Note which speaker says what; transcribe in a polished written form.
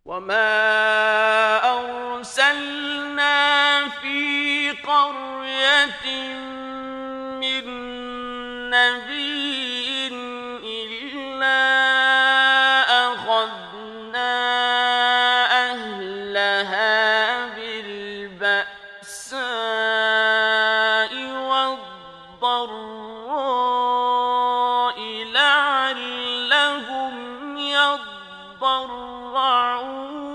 Speaker 1: وما أرسلنا في قرية من نبي إلا أخذنا أهلها بالبأساء والضراء لعلهم يضرعون.